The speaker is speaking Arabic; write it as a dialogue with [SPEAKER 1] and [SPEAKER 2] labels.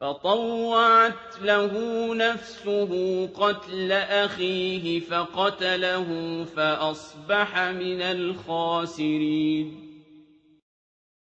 [SPEAKER 1] فطوعت له نفسه قتل أخيه فقتله فأصبح من الخاسرين